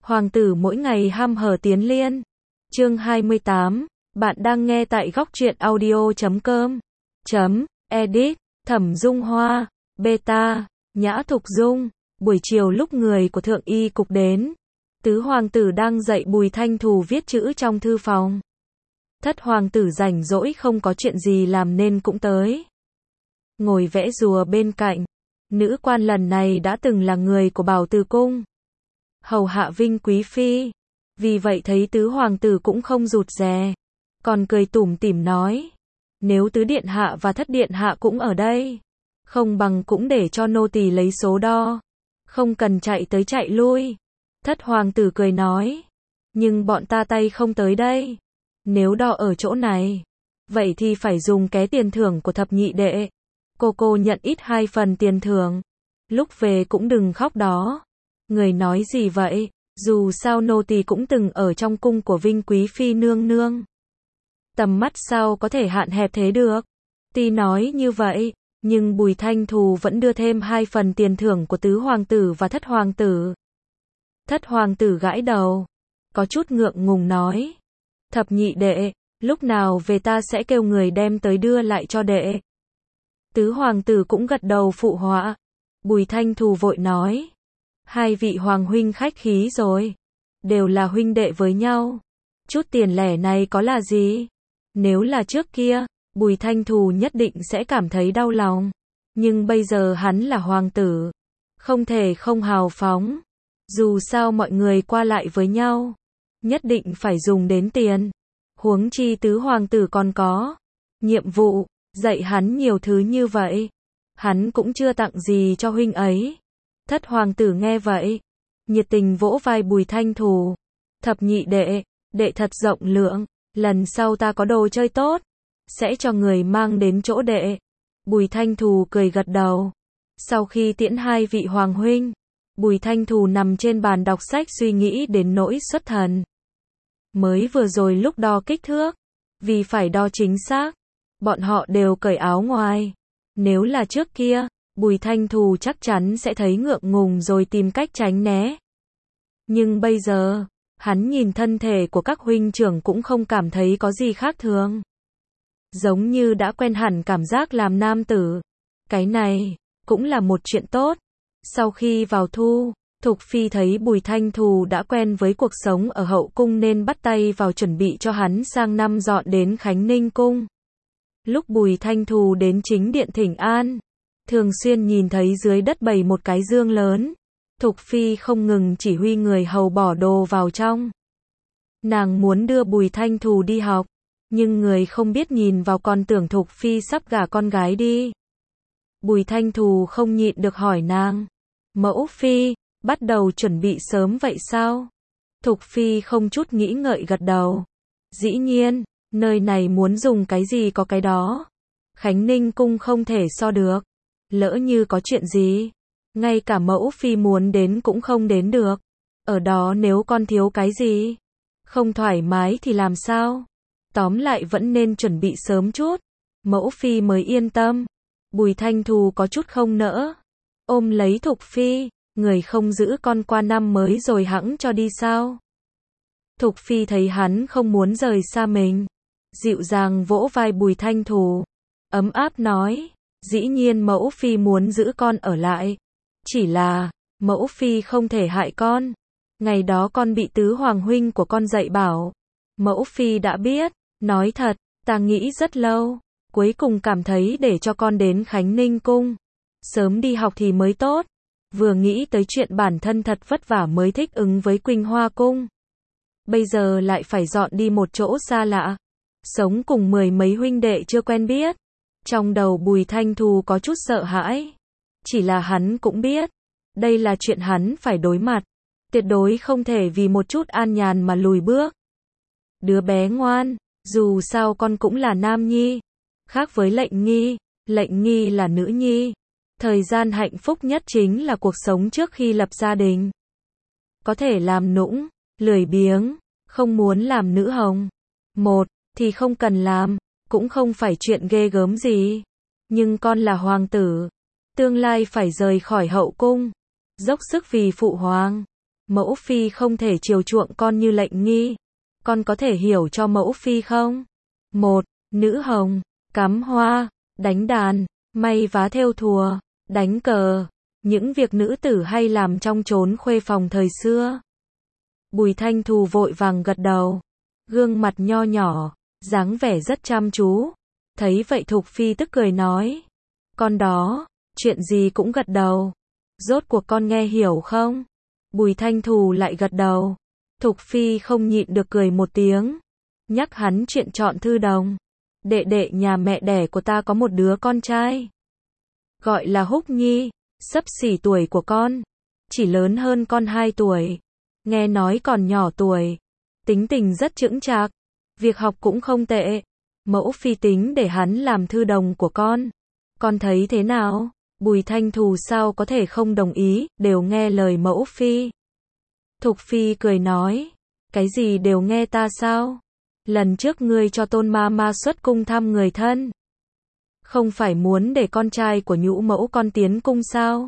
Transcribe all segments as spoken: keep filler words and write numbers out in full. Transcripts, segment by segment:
Hoàng tử mỗi ngày ham hở tiến liên. Chương hai mươi tám, bạn đang nghe tại góc truyện audio chấm com. Chấm, edit, Thẩm Dung Hoa, beta, Nhã Thục Dung. Buổi chiều lúc người của Thượng Y Cục đến, tứ hoàng tử đang dạy Bùi Thanh Thù viết chữ trong thư phòng. Thất hoàng tử rảnh rỗi không có chuyện gì làm nên cũng tới. Ngồi vẽ rùa bên cạnh. Nữ quan lần này đã từng là người của Bảo Từ Cung, hầu hạ Vinh Quý Phi. Vì vậy thấy tứ hoàng tử cũng không rụt rè, còn cười tủm tỉm nói, nếu tứ điện hạ và thất điện hạ cũng ở đây, không bằng cũng để cho nô tỳ lấy số đo, không cần chạy tới chạy lui. Thất hoàng tử cười nói, nhưng bọn ta tay không tới đây, nếu đo ở chỗ này, vậy thì phải dùng ké tiền thưởng của thập nhị đệ. Cô cô nhận ít hai phần tiền thưởng, lúc về cũng đừng khóc đó. Người nói gì vậy, dù sao nô tỳ cũng từng ở trong cung của Vinh Quý Phi nương nương. Tầm mắt sao có thể hạn hẹp thế được. Tuy nói như vậy, nhưng Bùi Thanh Thù vẫn đưa thêm hai phần tiền thưởng của tứ hoàng tử và thất hoàng tử. Thất hoàng tử gãi đầu, có chút ngượng ngùng nói, thập nhị đệ, lúc nào về ta sẽ kêu người đem tới đưa lại cho đệ. Tứ hoàng tử cũng gật đầu phụ họa. Bùi Thanh Thù vội nói, hai vị hoàng huynh khách khí rồi, đều là huynh đệ với nhau, chút tiền lẻ này có là gì. Nếu là trước kia, Bùi Thanh Thù nhất định sẽ cảm thấy đau lòng, nhưng bây giờ hắn là hoàng tử, không thể không hào phóng. Dù sao mọi người qua lại với nhau, nhất định phải dùng đến tiền. Huống chi tứ hoàng tử còn có nhiệm vụ dạy hắn nhiều thứ như vậy, hắn cũng chưa tặng gì cho huynh ấy. Thất hoàng tử nghe vậy, nhiệt tình vỗ vai Bùi Thanh Thù, thập nhị đệ, đệ thật rộng lượng, lần sau ta có đồ chơi tốt, sẽ cho người mang đến chỗ đệ. Bùi Thanh Thù cười gật đầu. Sau khi tiễn hai vị hoàng huynh, Bùi Thanh Thù nằm trên bàn đọc sách suy nghĩ đến nỗi xuất thần. Mới vừa rồi lúc đo kích thước, vì phải đo chính xác, bọn họ đều cởi áo ngoài. Nếu là trước kia, Bùi Thanh Thù chắc chắn sẽ thấy ngượng ngùng rồi tìm cách tránh né. Nhưng bây giờ, hắn nhìn thân thể của các huynh trưởng cũng không cảm thấy có gì khác thường. Giống như đã quen hẳn cảm giác làm nam tử. Cái này, cũng là một chuyện tốt. Sau khi vào thu, Thục Phi thấy Bùi Thanh Thù đã quen với cuộc sống ở hậu cung nên bắt tay vào chuẩn bị cho hắn sang năm dọn đến Khánh Ninh Cung. Lúc Bùi Thanh Thù đến chính điện thỉnh an, thường xuyên nhìn thấy dưới đất bày một cái dương lớn. Thục Phi không ngừng chỉ huy người hầu bỏ đồ vào trong. Nàng muốn đưa Bùi Thanh Thù đi học, nhưng người không biết nhìn vào còn tưởng Thục Phi sắp gả con gái đi. Bùi Thanh Thù không nhịn được hỏi nàng, mẫu phi, bắt đầu chuẩn bị sớm vậy sao? Thục Phi không chút nghĩ ngợi gật đầu. Dĩ nhiên, nơi này muốn dùng cái gì có cái đó. Khánh Ninh Cung không thể so được. Lỡ như có chuyện gì, ngay cả mẫu phi muốn đến cũng không đến được. Ở đó nếu con thiếu cái gì, không thoải mái thì làm sao? Tóm lại vẫn nên chuẩn bị sớm chút, mẫu phi mới yên tâm. Bùi Thanh Thù có chút không nỡ, ôm lấy Thục Phi, người không giữ con qua năm mới rồi hẵng cho đi sao? Thục Phi thấy hắn không muốn rời xa mình, dịu dàng vỗ vai Bùi Thanh Thù, ấm áp nói, dĩ nhiên mẫu phi muốn giữ con ở lại, chỉ là, mẫu phi không thể hại con. Ngày đó con bị tứ hoàng huynh của con dạy bảo, mẫu phi đã biết, nói thật, ta nghĩ rất lâu, cuối cùng cảm thấy để cho con đến Khánh Ninh Cung, sớm đi học thì mới tốt. Vừa nghĩ tới chuyện bản thân thật vất vả mới thích ứng với Quỳnh Hoa Cung, bây giờ lại phải dọn đi một chỗ xa lạ, sống cùng mười mấy huynh đệ chưa quen biết. Trong đầu Bùi Thanh Thù có chút sợ hãi. Chỉ là hắn cũng biết, đây là chuyện hắn phải đối mặt, tuyệt đối không thể vì một chút an nhàn mà lùi bước. Đứa bé ngoan, dù sao con cũng là nam nhi, khác với Lệnh Nghi, Lệnh Nghi là nữ nhi. Thời gian hạnh phúc nhất chính là cuộc sống trước khi lập gia đình. Có thể làm nũng, lười biếng, không muốn làm nữ hồng. Một, thì không cần làm, cũng không phải chuyện ghê gớm gì. Nhưng con là hoàng tử, tương lai phải rời khỏi hậu cung, dốc sức vì phụ hoàng. Mẫu phi không thể chiều chuộng con như lệnh nghi. Con có thể hiểu cho mẫu phi không? Một. Nữ hồng, cắm hoa, đánh đàn, may vá thêu thùa, đánh cờ. Những việc nữ tử hay làm trong chốn khuê phòng thời xưa. Bùi Thanh Thù vội vàng gật đầu. Gương mặt nho nhỏ, dáng vẻ rất chăm chú. Thấy vậy Thục Phi tức cười nói. Con đó, chuyện gì cũng gật đầu. Rốt cuộc con nghe hiểu không? Bùi Thanh Thù lại gật đầu. Thục Phi không nhịn được cười một tiếng. Nhắc hắn chuyện chọn thư đồng. Đệ đệ nhà mẹ đẻ của ta có một đứa con trai. Gọi là Húc Nhi, xấp xỉ tuổi của con. Chỉ lớn hơn con hai tuổi. Nghe nói còn nhỏ tuổi. Tính tình rất chững chạc. Việc học cũng không tệ. Mẫu phi tính để hắn làm thư đồng của con. Con thấy thế nào? Bùi Thanh Thù sao có thể không đồng ý, đều nghe lời mẫu phi. Thục Phi cười nói. Cái gì đều nghe ta sao? Lần trước ngươi cho Tôn ma ma xuất cung thăm người thân. Không phải muốn để con trai của nhũ mẫu con tiến cung sao?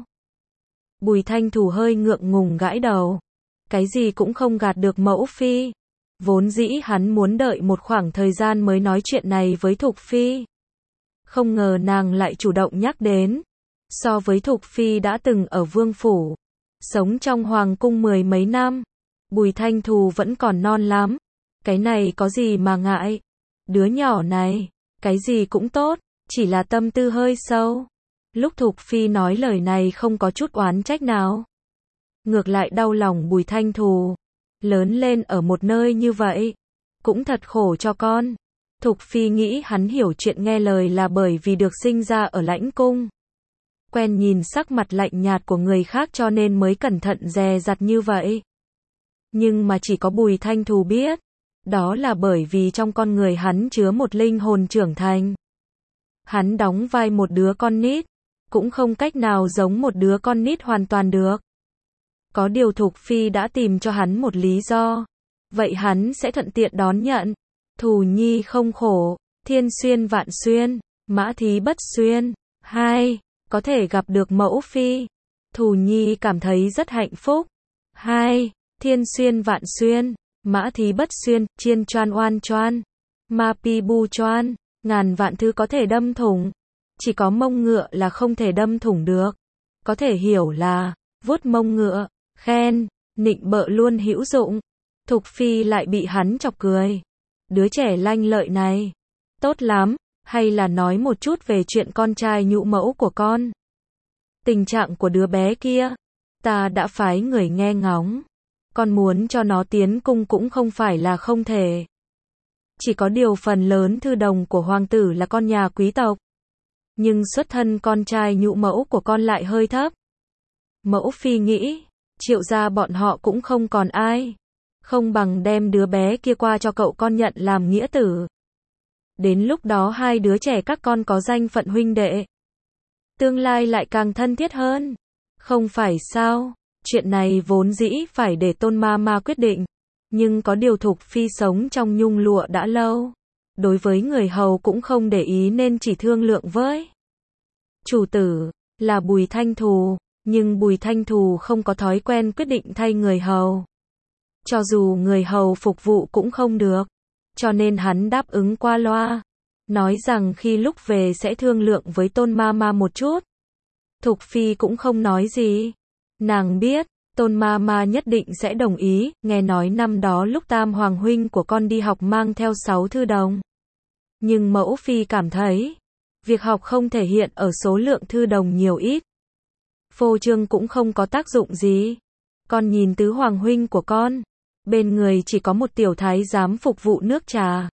Bùi Thanh Thù hơi ngượng ngùng gãi đầu. Cái gì cũng không gạt được mẫu phi. Vốn dĩ hắn muốn đợi một khoảng thời gian mới nói chuyện này với Thục Phi. Không ngờ nàng lại chủ động nhắc đến. So với Thục Phi đã từng ở vương phủ, sống trong hoàng cung mười mấy năm, Bùi Thanh Thù vẫn còn non lắm. Cái này có gì mà ngại? Đứa nhỏ này, cái gì cũng tốt, chỉ là tâm tư hơi sâu. Lúc Thục Phi nói lời này không có chút oán trách nào. Ngược lại đau lòng Bùi Thanh Thù. Lớn lên ở một nơi như vậy, cũng thật khổ cho con. Thục Phi nghĩ hắn hiểu chuyện nghe lời là bởi vì được sinh ra ở lãnh cung. Quen nhìn sắc mặt lạnh nhạt của người khác cho nên mới cẩn thận dè dặt như vậy. Nhưng mà chỉ có Bùi Thanh Thù biết. Đó là bởi vì trong con người hắn chứa một linh hồn trưởng thành. Hắn đóng vai một đứa con nít, cũng không cách nào giống một đứa con nít hoàn toàn được. Có điều Thục Phi đã tìm cho hắn một lý do. Vậy hắn sẽ thuận tiện đón nhận. Thù nhi không khổ, thiên xuyên vạn xuyên, mã thí bất xuyên. Hai. Có thể gặp được mẫu phi. Thù nhi cảm thấy rất hạnh phúc. Hai. Thiên xuyên vạn xuyên, mã thí bất xuyên, chiên choan oan choan. Ma pi bu choan, ngàn vạn thứ có thể đâm thủng. Chỉ có mông ngựa là không thể đâm thủng được. Có thể hiểu là, vuốt mông ngựa, khen, nịnh bợ luôn hữu dụng. Thục Phi lại bị hắn chọc cười. Đứa trẻ lanh lợi này, tốt lắm, hay là nói một chút về chuyện con trai nhũ mẫu của con. Tình trạng của đứa bé kia, ta đã phái người nghe ngóng. Con muốn cho nó tiến cung cũng không phải là không thể. Chỉ có điều phần lớn thư đồng của hoàng tử là con nhà quý tộc. Nhưng xuất thân con trai nhũ mẫu của con lại hơi thấp. Mẫu phi nghĩ, Triệu gia bọn họ cũng không còn ai. Không bằng đem đứa bé kia qua cho cậu con nhận làm nghĩa tử. Đến lúc đó hai đứa trẻ các con có danh phận huynh đệ. Tương lai lại càng thân thiết hơn. Không phải sao? Chuyện này vốn dĩ phải để Tôn ma ma quyết định. Nhưng có điều Thục Phi sống trong nhung lụa đã lâu. Đối với người hầu cũng không để ý nên chỉ thương lượng với chủ tử, là Bùi Thanh Thù. Nhưng Bùi Thanh Thù không có thói quen quyết định thay người hầu. Cho dù người hầu phục vụ cũng không được. Cho nên hắn đáp ứng qua loa. Nói rằng khi lúc về sẽ thương lượng với Tôn ma ma một chút. Thục Phi cũng không nói gì. Nàng biết, Tôn ma ma nhất định sẽ đồng ý. Nghe nói năm đó lúc Tam Hoàng huynh của con đi học mang theo sáu thư đồng. Nhưng mẫu phi cảm thấy, việc học không thể hiện ở số lượng thư đồng nhiều ít. Phô trương cũng không có tác dụng gì. Con nhìn tứ hoàng huynh của con, bên người chỉ có một tiểu thái giám phục vụ nước trà.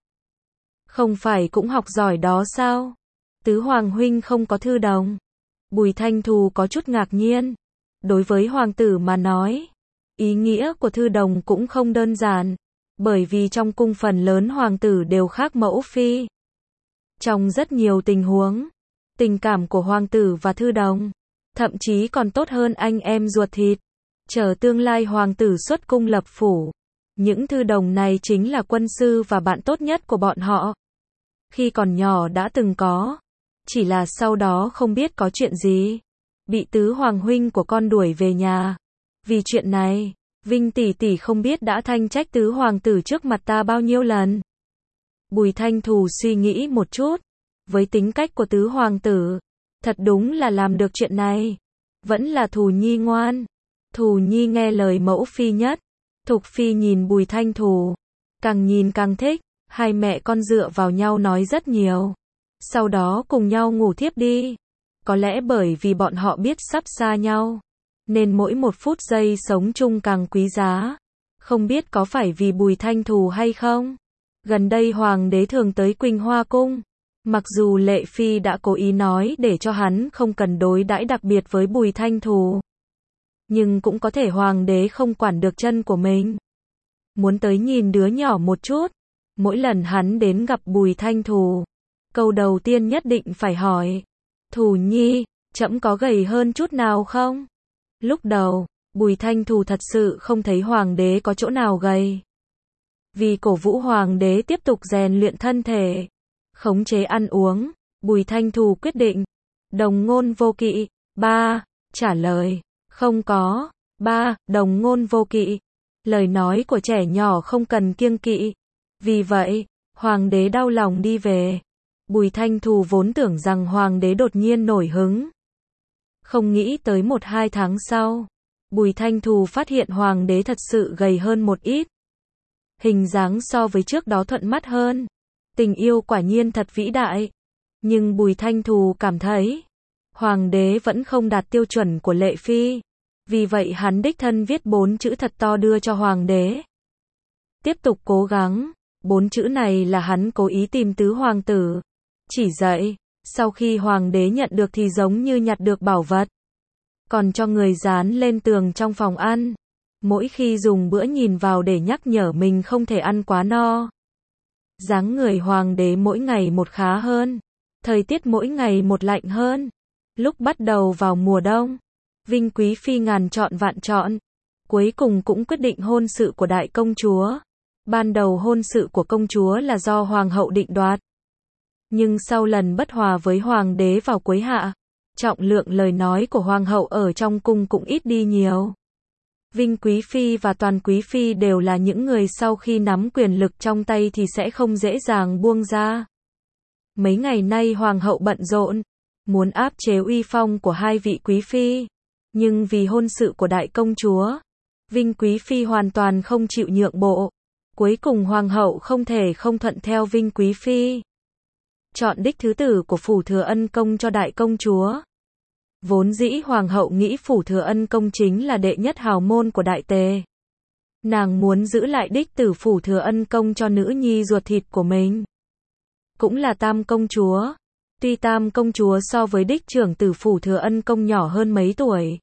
Không phải cũng học giỏi đó sao? Tứ hoàng huynh không có thư đồng. Bùi Thanh Thù có chút ngạc nhiên. Đối với hoàng tử mà nói, ý nghĩa của thư đồng cũng không đơn giản. Bởi vì trong cung phần lớn hoàng tử đều khác mẫu phi. Trong rất nhiều tình huống, tình cảm của hoàng tử và thư đồng, thậm chí còn tốt hơn anh em ruột thịt. Chờ tương lai hoàng tử xuất cung lập phủ, những thư đồng này chính là quân sư và bạn tốt nhất của bọn họ. Khi còn nhỏ đã từng có, chỉ là sau đó không biết có chuyện gì, bị tứ hoàng huynh của con đuổi về nhà. Vì chuyện này, Vinh tỷ tỷ không biết đã thanh trách tứ hoàng tử trước mặt ta bao nhiêu lần. Bùi Thanh Thù suy nghĩ một chút, với tính cách của tứ hoàng tử, thật đúng là làm được chuyện này. Vẫn là Thù Nhi ngoan. Thù Nhi nghe lời mẫu phi nhất. Thục phi nhìn Bùi Thanh Thù, càng nhìn càng thích, hai mẹ con dựa vào nhau nói rất nhiều. Sau đó cùng nhau ngủ thiếp đi. Có lẽ bởi vì bọn họ biết sắp xa nhau, nên mỗi một phút giây sống chung càng quý giá. Không biết có phải vì Bùi Thanh Thù hay không? Gần đây hoàng đế thường tới Quỳnh Hoa cung. Mặc dù Lệ Phi đã cố ý nói để cho hắn không cần đối đãi đặc biệt với Bùi Thanh Thù, nhưng cũng có thể hoàng đế không quản được chân của mình. Muốn tới nhìn đứa nhỏ một chút. Mỗi lần hắn đến gặp Bùi Thanh Thù, câu đầu tiên nhất định phải hỏi: Thù Nhi, trẫm có gầy hơn chút nào không? Lúc đầu, Bùi Thanh Thù thật sự không thấy hoàng đế có chỗ nào gầy. Vì cổ vũ hoàng đế tiếp tục rèn luyện thân thể, khống chế ăn uống, Bùi Thanh Thù quyết định đồng ngôn vô kỵ. Ba, trả lời: không có. Ba, đồng ngôn vô kỵ. Lời nói của trẻ nhỏ không cần kiêng kỵ. Vì vậy, hoàng đế đau lòng đi về. Bùi Thanh Thù vốn tưởng rằng hoàng đế đột nhiên nổi hứng. Không nghĩ tới một hai tháng sau, Bùi Thanh Thù phát hiện hoàng đế thật sự gầy hơn một ít. Hình dáng so với trước đó thuận mắt hơn. Tình yêu quả nhiên thật vĩ đại. Nhưng Bùi Thanh Thù cảm thấy, hoàng đế vẫn không đạt tiêu chuẩn của Lệ Phi. Vì vậy hắn đích thân viết bốn chữ thật to đưa cho hoàng đế. Tiếp tục cố gắng. Bốn chữ này là hắn cố ý tìm tứ hoàng tử chỉ dạy. Sau khi hoàng đế nhận được thì giống như nhặt được bảo vật. Còn cho người dán lên tường trong phòng ăn. Mỗi khi dùng bữa nhìn vào để nhắc nhở mình không thể ăn quá no. Dáng người hoàng đế mỗi ngày một khá hơn. Thời tiết mỗi ngày một lạnh hơn. Lúc bắt đầu vào mùa đông, Vinh Quý Phi ngàn chọn vạn chọn, cuối cùng cũng quyết định hôn sự của đại công chúa. Ban đầu hôn sự của công chúa là do hoàng hậu định đoạt. Nhưng sau lần bất hòa với hoàng đế vào cuối hạ, trọng lượng lời nói của hoàng hậu ở trong cung cũng ít đi nhiều. Vinh Quý Phi và Toàn Quý Phi đều là những người sau khi nắm quyền lực trong tay thì sẽ không dễ dàng buông ra. Mấy ngày nay hoàng hậu bận rộn, muốn áp chế uy phong của hai vị quý phi. Nhưng vì hôn sự của đại công chúa, Vinh Quý Phi hoàn toàn không chịu nhượng bộ. Cuối cùng hoàng hậu không thể không thuận theo Vinh Quý Phi. Chọn đích thứ tử của Phủ Thừa Ân Công cho đại công chúa. Vốn dĩ hoàng hậu nghĩ Phủ Thừa Ân Công chính là đệ nhất hào môn của đại tề. Nàng muốn giữ lại đích tử Phủ Thừa Ân Công cho nữ nhi ruột thịt của mình. Cũng là tam công chúa. Tuy tam công chúa so với đích trưởng tử Phủ Thừa Ân Công nhỏ hơn mấy tuổi,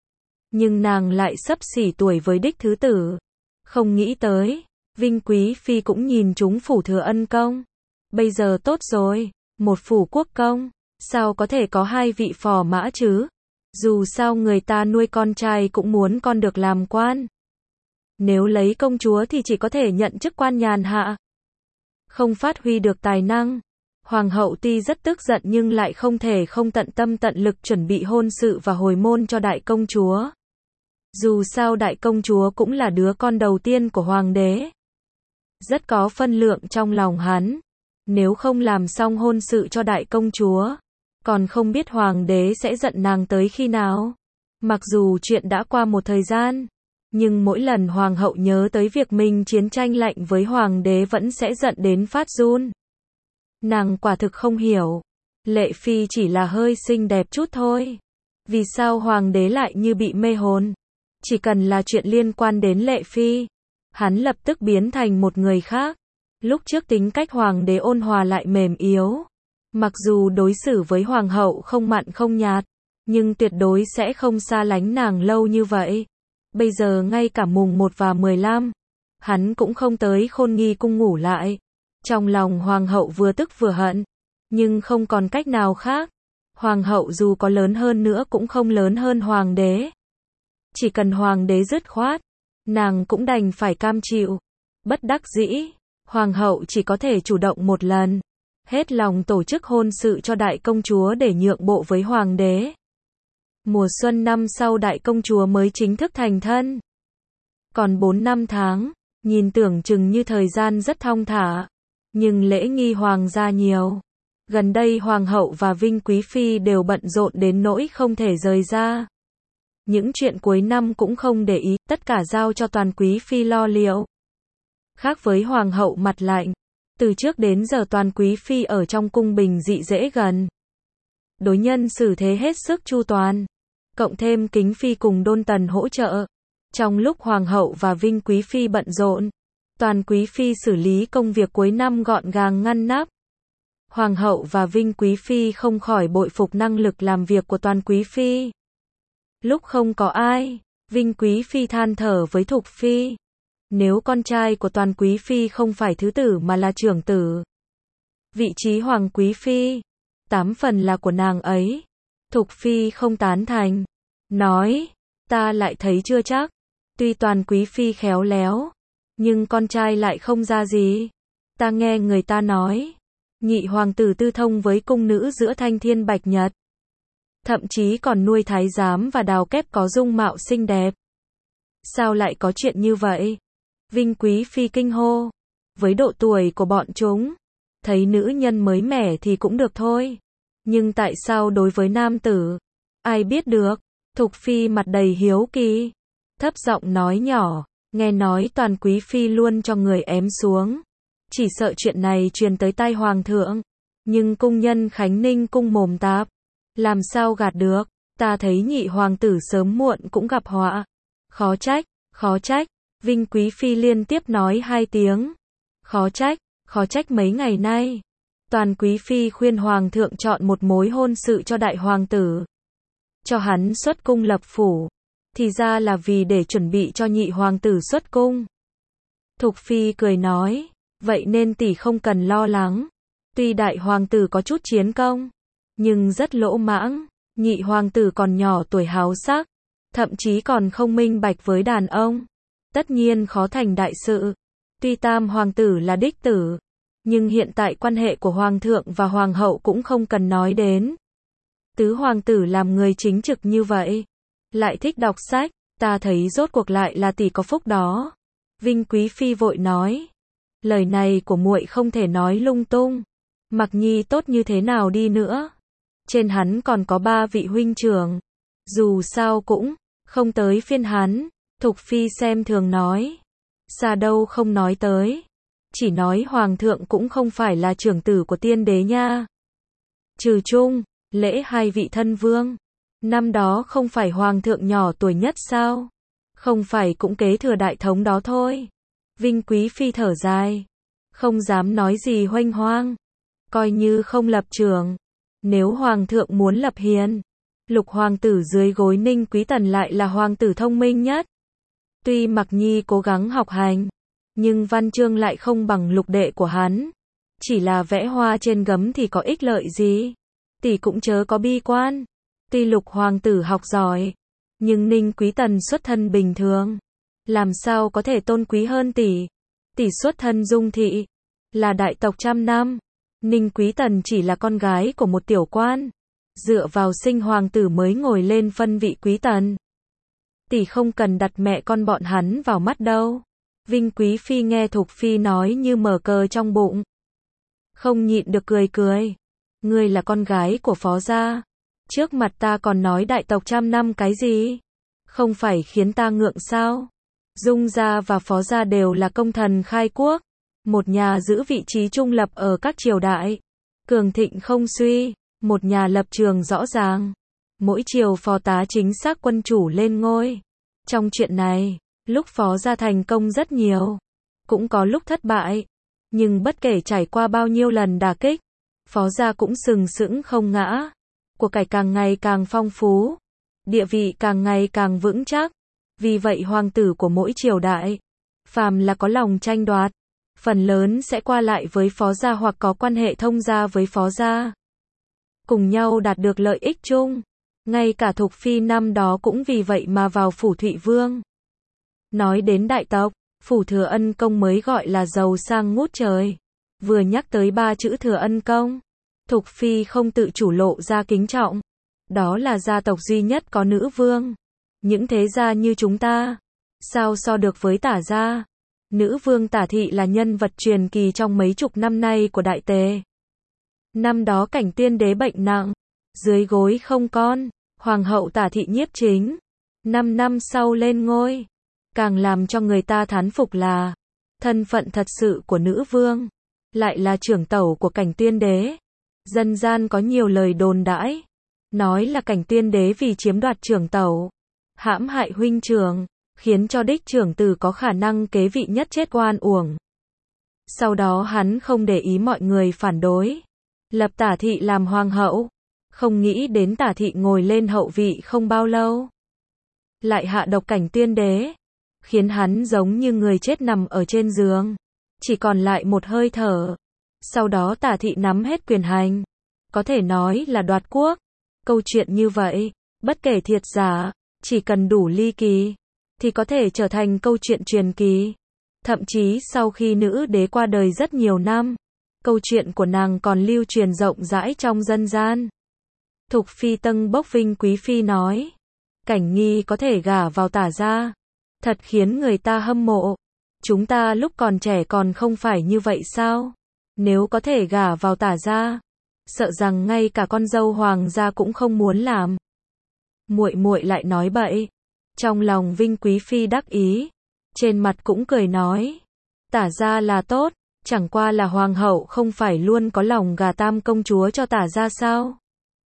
nhưng nàng lại xấp xỉ tuổi với đích thứ tử. Không nghĩ tới, Vinh Quý Phi cũng nhìn trúng Phủ Thừa Ân Công. Bây giờ tốt rồi, một phủ quốc công, sao có thể có hai vị phò mã chứ? Dù sao người ta nuôi con trai cũng muốn con được làm quan. Nếu lấy công chúa thì chỉ có thể nhận chức quan nhàn hạ, không phát huy được tài năng. Hoàng hậu tuy rất tức giận nhưng lại không thể không tận tâm tận lực chuẩn bị hôn sự và hồi môn cho đại công chúa. Dù sao đại công chúa cũng là đứa con đầu tiên của hoàng đế, rất có phân lượng trong lòng hắn. Nếu không làm xong hôn sự cho đại công chúa, còn không biết hoàng đế sẽ giận nàng tới khi nào. Mặc dù chuyện đã qua một thời gian, nhưng mỗi lần hoàng hậu nhớ tới việc mình chiến tranh lạnh với hoàng đế vẫn sẽ giận đến phát run. Nàng quả thực không hiểu, Lệ Phi chỉ là hơi xinh đẹp chút thôi. Vì sao hoàng đế lại như bị mê hồn? Chỉ cần là chuyện liên quan đến Lệ Phi, hắn lập tức biến thành một người khác. Lúc trước tính cách hoàng đế ôn hòa lại mềm yếu. Mặc dù đối xử với hoàng hậu không mặn không nhạt, nhưng tuyệt đối sẽ không xa lánh nàng lâu như vậy. Bây giờ ngay cả mùng một và mười lăm, hắn cũng không tới Khôn Nghi cung ngủ lại. Trong lòng hoàng hậu vừa tức vừa hận, nhưng không còn cách nào khác. Hoàng hậu dù có lớn hơn nữa cũng không lớn hơn hoàng đế. Chỉ cần hoàng đế dứt khoát, nàng cũng đành phải cam chịu. Bất đắc dĩ, hoàng hậu chỉ có thể chủ động một lần, hết lòng tổ chức hôn sự cho đại công chúa để nhượng bộ với hoàng đế. Mùa xuân năm sau đại công chúa mới chính thức thành thân. Còn bốn năm tháng, nhìn tưởng chừng như thời gian rất thong thả, nhưng lễ nghi hoàng gia nhiều. Gần đây hoàng hậu và Vinh Quý Phi đều bận rộn đến nỗi không thể rời ra. Những chuyện cuối năm cũng không để ý, tất cả giao cho Toàn Quý Phi lo liệu. Khác với hoàng hậu mặt lạnh, từ trước đến giờ Toàn Quý Phi ở trong cung bình dị dễ gần. Đối nhân xử thế hết sức chu toàn. Cộng thêm Kính Phi cùng Đôn Tần hỗ trợ. Trong lúc hoàng hậu và Vinh Quý Phi bận rộn, Toàn Quý Phi xử lý công việc cuối năm gọn gàng ngăn nắp. Hoàng hậu và Vinh Quý Phi không khỏi bội phục năng lực làm việc của Toàn Quý Phi. Lúc không có ai, Vinh Quý Phi than thở với Thục Phi. Nếu con trai của Toàn Quý Phi không phải thứ tử mà là trưởng tử, vị trí Hoàng Quý Phi, tám phần là của nàng ấy. Thục Phi không tán thành, nói, ta lại thấy chưa chắc. Tuy Toàn Quý Phi khéo léo, nhưng con trai lại không ra gì. Ta nghe người ta nói, nhị hoàng tử tư thông với cung nữ giữa Thanh Thiên Bạch Nhật. Thậm chí còn nuôi thái giám và đào kép có dung mạo xinh đẹp. Sao lại có chuyện như vậy? Vinh Quý Phi kinh hô. Với độ tuổi của bọn chúng, thấy nữ nhân mới mẻ thì cũng được thôi. Nhưng tại sao đối với nam tử? Ai biết được? Thục Phi mặt đầy hiếu kỳ, thấp giọng nói nhỏ, nghe nói Toàn Quý Phi luôn cho người ém xuống. Chỉ sợ chuyện này truyền tới tai hoàng thượng. Nhưng cung nhân Khánh Ninh cung mồm tạp, làm sao gạt được? Ta thấy nhị hoàng tử sớm muộn cũng gặp họa. Khó trách, khó trách. Vinh Quý Phi liên tiếp nói hai tiếng. Khó trách, khó trách mấy ngày nay. Toàn Quý Phi khuyên hoàng thượng chọn một mối hôn sự cho đại hoàng tử. Cho hắn xuất cung lập phủ. Thì ra là vì để chuẩn bị cho nhị hoàng tử xuất cung. Thục Phi cười nói, vậy nên tỷ không cần lo lắng. Tuy đại hoàng tử có chút chiến công, nhưng rất lỗ mãng. Nhị hoàng tử còn nhỏ tuổi háo sắc, thậm chí còn không minh bạch với đàn ông. Tất nhiên khó thành đại sự. Tuy tam hoàng tử là đích tử, nhưng hiện tại quan hệ của hoàng thượng và hoàng hậu cũng không cần nói đến. Tứ hoàng tử làm người chính trực như vậy, lại thích đọc sách, ta thấy rốt cuộc lại là tỷ có phúc đó. Vinh Quý Phi vội nói, lời này của muội không thể nói lung tung. Mặc Nhi tốt như thế nào đi nữa, trên hắn còn có ba vị huynh trưởng, dù sao cũng không tới phiên hắn. Thục Phi xem thường nói, xa đâu không nói tới, chỉ nói hoàng thượng cũng không phải là trưởng tử của tiên đế nha. Trừ chung, lễ hai vị thân vương, năm đó không phải hoàng thượng nhỏ tuổi nhất sao? Không phải cũng kế thừa đại thống đó thôi. Vinh Quý Phi thở dài, không dám nói gì huênh hoang, coi như không lập trường. Nếu hoàng thượng muốn lập hiền, lục hoàng tử dưới gối Ninh Quý Tần lại là hoàng tử thông minh nhất. Tuy Mặc Nhi cố gắng học hành, nhưng văn chương lại không bằng lục đệ của hắn. Chỉ là vẽ hoa trên gấm thì có ích lợi gì? Tỷ cũng chớ có bi quan. Tuy lục hoàng tử học giỏi, nhưng Ninh Quý Tần xuất thân bình thường, làm sao có thể tôn quý hơn tỷ? Tỷ xuất thân Dung thị, là đại tộc trăm năm. Ninh Quý Tần chỉ là con gái của một tiểu quan, dựa vào sinh hoàng tử mới ngồi lên phân vị Quý Tần. Tỷ không cần đặt mẹ con bọn hắn vào mắt đâu. Vinh Quý Phi nghe Thục Phi nói như mở cờ trong bụng, không nhịn được cười cười. Ngươi là con gái của phó gia, trước mặt ta còn nói đại tộc trăm năm cái gì? Không phải khiến ta ngượng sao? Dung gia và phó gia đều là công thần khai quốc, một nhà giữ vị trí trung lập ở các triều đại, cường thịnh không suy, một nhà lập trường rõ ràng. Mỗi triều phó tá chính xác quân chủ lên ngôi. Trong chuyện này, lúc phó gia thành công rất nhiều, cũng có lúc thất bại, nhưng bất kể trải qua bao nhiêu lần đả kích, phó gia cũng sừng sững không ngã, của cải càng ngày càng phong phú, địa vị càng ngày càng vững chắc. Vì vậy hoàng tử của mỗi triều đại, phàm là có lòng tranh đoạt, phần lớn sẽ qua lại với phó gia hoặc có quan hệ thông gia với phó gia, cùng nhau đạt được lợi ích chung. Ngay cả Thục Phi năm đó cũng vì vậy mà vào phủ Thụy Vương. Nói đến đại tộc, phủ Thừa Ân Công mới gọi là giàu sang ngút trời. Vừa nhắc tới ba chữ Thừa Ân Công, Thục Phi không tự chủ lộ ra kính trọng. Đó là gia tộc duy nhất có nữ vương. Những thế gia như chúng ta, sao so được với Tả gia. Nữ vương Tả thị là nhân vật truyền kỳ trong mấy chục năm nay của Đại Tề. Năm đó Cảnh Tiên đế bệnh nặng, dưới gối không con, hoàng hậu Tả thị nhiếp chính, năm năm sau lên ngôi. Càng làm cho người ta thán phục là, thân phận thật sự của nữ vương, lại là trưởng tẩu của Cảnh Tiên đế. Dân gian có nhiều lời đồn đãi, nói là Cảnh Tiên đế vì chiếm đoạt trưởng tẩu, hãm hại huynh trưởng, khiến cho đích trưởng tử có khả năng kế vị nhất chết oan uổng. Sau đó hắn không để ý mọi người phản đối, lập Tả thị làm hoàng hậu, không nghĩ đến Tả thị ngồi lên hậu vị không bao lâu, lại hạ độc Cảnh Tiên đế, khiến hắn giống như người chết nằm ở trên giường, chỉ còn lại một hơi thở. Sau đó Tả thị nắm hết quyền hành, có thể nói là đoạt quốc. Câu chuyện như vậy, bất kể thiệt giả, chỉ cần đủ ly kỳ, thì có thể trở thành câu chuyện truyền kỳ. Thậm chí sau khi nữ đế qua đời rất nhiều năm, câu chuyện của nàng còn lưu truyền rộng rãi trong dân gian. Thục Phi Tâng Bốc Vinh Quý Phi nói, Cảnh Nghi có thể gả vào Tả gia, thật khiến người ta hâm mộ. Chúng ta lúc còn trẻ còn không phải như vậy sao? Nếu có thể gả vào Tả gia, sợ rằng ngay cả con dâu hoàng gia cũng không muốn làm. Muội muội lại nói bậy. Trong lòng Vinh Quý Phi đắc ý, trên mặt cũng cười nói, Tả gia là tốt, chẳng qua là hoàng hậu không phải luôn có lòng gà tam công chúa cho Tả gia sao?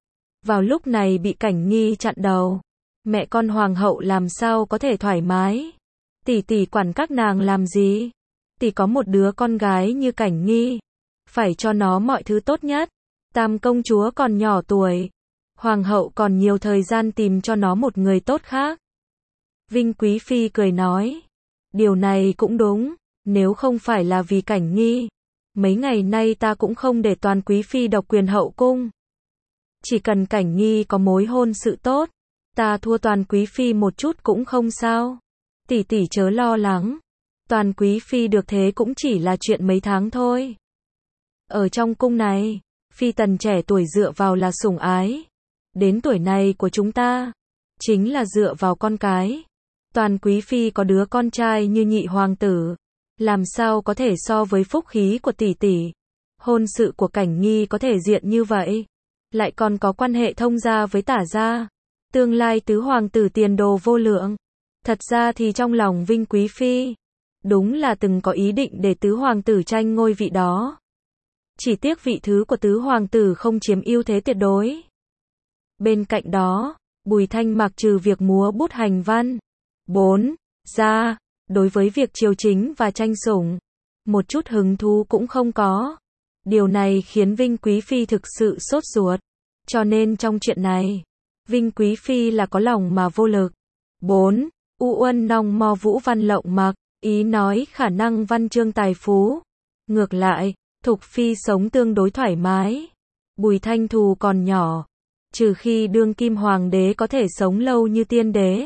Vào lúc này bị Cảnh Nghi chặn đầu, mẹ con hoàng hậu làm sao có thể thoải mái? Tỷ tỷ quản các nàng làm gì? Tỷ có một đứa con gái như Cảnh Nghi, phải cho nó mọi thứ tốt nhất. Tam công chúa còn nhỏ tuổi, hoàng hậu còn nhiều thời gian tìm cho nó một người tốt khác. Vinh Quý Phi cười nói, điều này cũng đúng, nếu không phải là vì Cảnh Nghi, mấy ngày nay ta cũng không để Toàn Quý Phi độc quyền hậu cung. Chỉ cần Cảnh Nghi có mối hôn sự tốt, ta thua Toàn Quý Phi một chút cũng không sao. Tỷ tỷ chớ lo lắng, Toàn Quý Phi được thế cũng chỉ là chuyện mấy tháng thôi. Ở trong cung này, phi tần trẻ tuổi dựa vào là sủng ái. Đến tuổi này của chúng ta, chính là dựa vào con cái. Toàn Quý Phi có đứa con trai như nhị hoàng tử, làm sao có thể so với phúc khí của tỷ tỷ. Hôn sự của Cảnh Nghi có thể diện như vậy, lại còn có quan hệ thông gia với Tả gia. Tương lai tứ hoàng tử tiền đồ vô lượng. Thật ra thì trong lòng Vinh Quý Phi, đúng là từng có ý định để tứ hoàng tử tranh ngôi vị đó. Chỉ tiếc vị thứ của tứ hoàng tử không chiếm ưu thế tuyệt đối. Bên cạnh đó, Bùi Thanh Mạc trừ việc múa bút hành văn, bốn, ra, đối với việc chiều chính và tranh sủng, một chút hứng thú cũng không có. Điều này khiến Vinh Quý Phi thực sự sốt ruột. Cho nên trong chuyện này, Vinh Quý Phi là có lòng mà vô lực. bốn. U Uân Nong Mo Vũ Văn Lộng Mặc, ý nói khả năng văn chương tài phú. Ngược lại, Thục Phi sống tương đối thoải mái. Bùi Thanh Thù còn nhỏ, trừ khi đương kim hoàng đế có thể sống lâu như tiên đế.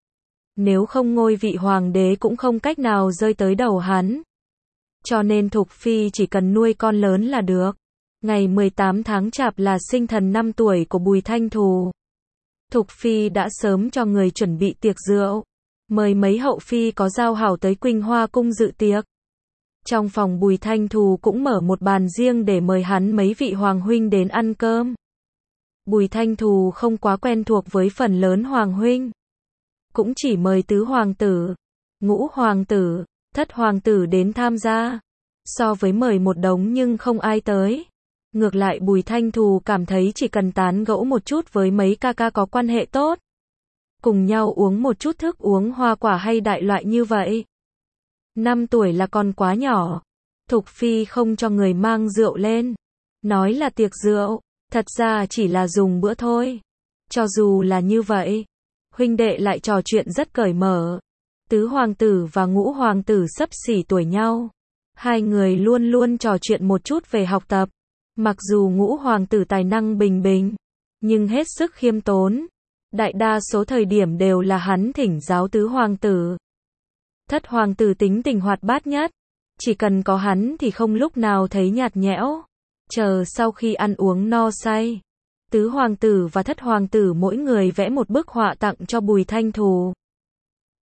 Nếu không ngôi vị hoàng đế cũng không cách nào rơi tới đầu hắn. Cho nên Thục Phi chỉ cần nuôi con lớn là được. Ngày mười tám tháng Chạp là sinh thần năm tuổi của Bùi Thanh Thù. Thục Phi đã sớm cho người chuẩn bị tiệc rượu, mời mấy hậu phi có giao hảo tới Quỳnh Hoa cung dự tiệc. Trong phòng Bùi Thanh Thù cũng mở một bàn riêng để mời hắn mấy vị hoàng huynh đến ăn cơm. Bùi Thanh Thù không quá quen thuộc với phần lớn hoàng huynh, cũng chỉ mời tứ hoàng tử, ngũ hoàng tử, thất hoàng tử đến tham gia. So với mời một đống nhưng không ai tới, ngược lại Bùi Thanh Thù cảm thấy chỉ cần tán gẫu một chút với mấy ca ca có quan hệ tốt, cùng nhau uống một chút thức uống hoa quả hay đại loại như vậy. Năm tuổi là còn quá nhỏ. Thục Phi không cho người mang rượu lên, nói là tiệc rượu, thật ra chỉ là dùng bữa thôi. Cho dù là như vậy, huynh đệ lại trò chuyện rất cởi mở. Tứ hoàng tử và ngũ hoàng tử xấp xỉ tuổi nhau, hai người luôn luôn trò chuyện một chút về học tập. Mặc dù ngũ hoàng tử tài năng bình bình, nhưng hết sức khiêm tốn. Đại đa số thời điểm đều là hắn thỉnh giáo tứ hoàng tử. Thất hoàng tử tính tình hoạt bát nhất, chỉ cần có hắn thì không lúc nào thấy nhạt nhẽo. Chờ sau khi ăn uống no say, tứ hoàng tử và thất hoàng tử mỗi người vẽ một bức họa tặng cho Bùi Thanh Thù.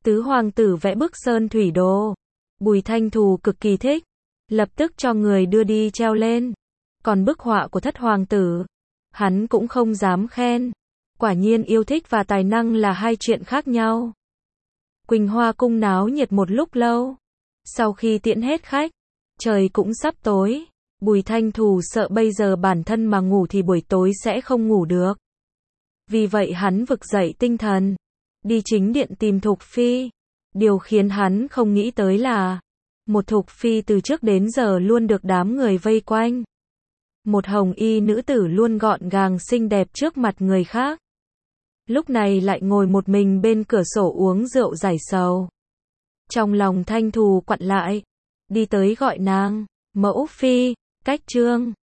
Tứ hoàng tử vẽ bức sơn thủy đồ. Bùi Thanh Thù cực kỳ thích, lập tức cho người đưa đi treo lên. Còn bức họa của thất hoàng tử, hắn cũng không dám khen. Quả nhiên yêu thích và tài năng là hai chuyện khác nhau. Quỳnh Hoa cung náo nhiệt một lúc lâu. Sau khi tiễn hết khách, trời cũng sắp tối. Bùi Thanh Thù sợ bây giờ bản thân mà ngủ thì buổi tối sẽ không ngủ được. Vì vậy hắn vực dậy tinh thần, đi chính điện tìm Thục Phi. Điều khiến hắn không nghĩ tới là, một Thục Phi từ trước đến giờ luôn được đám người vây quanh. Một hồng y nữ tử luôn gọn gàng xinh đẹp trước mặt người khác. Lúc này lại ngồi một mình bên cửa sổ uống rượu giải sầu. Trong lòng Thanh Thù quặn lại, đi tới gọi nàng, mẫu phi, cách trương.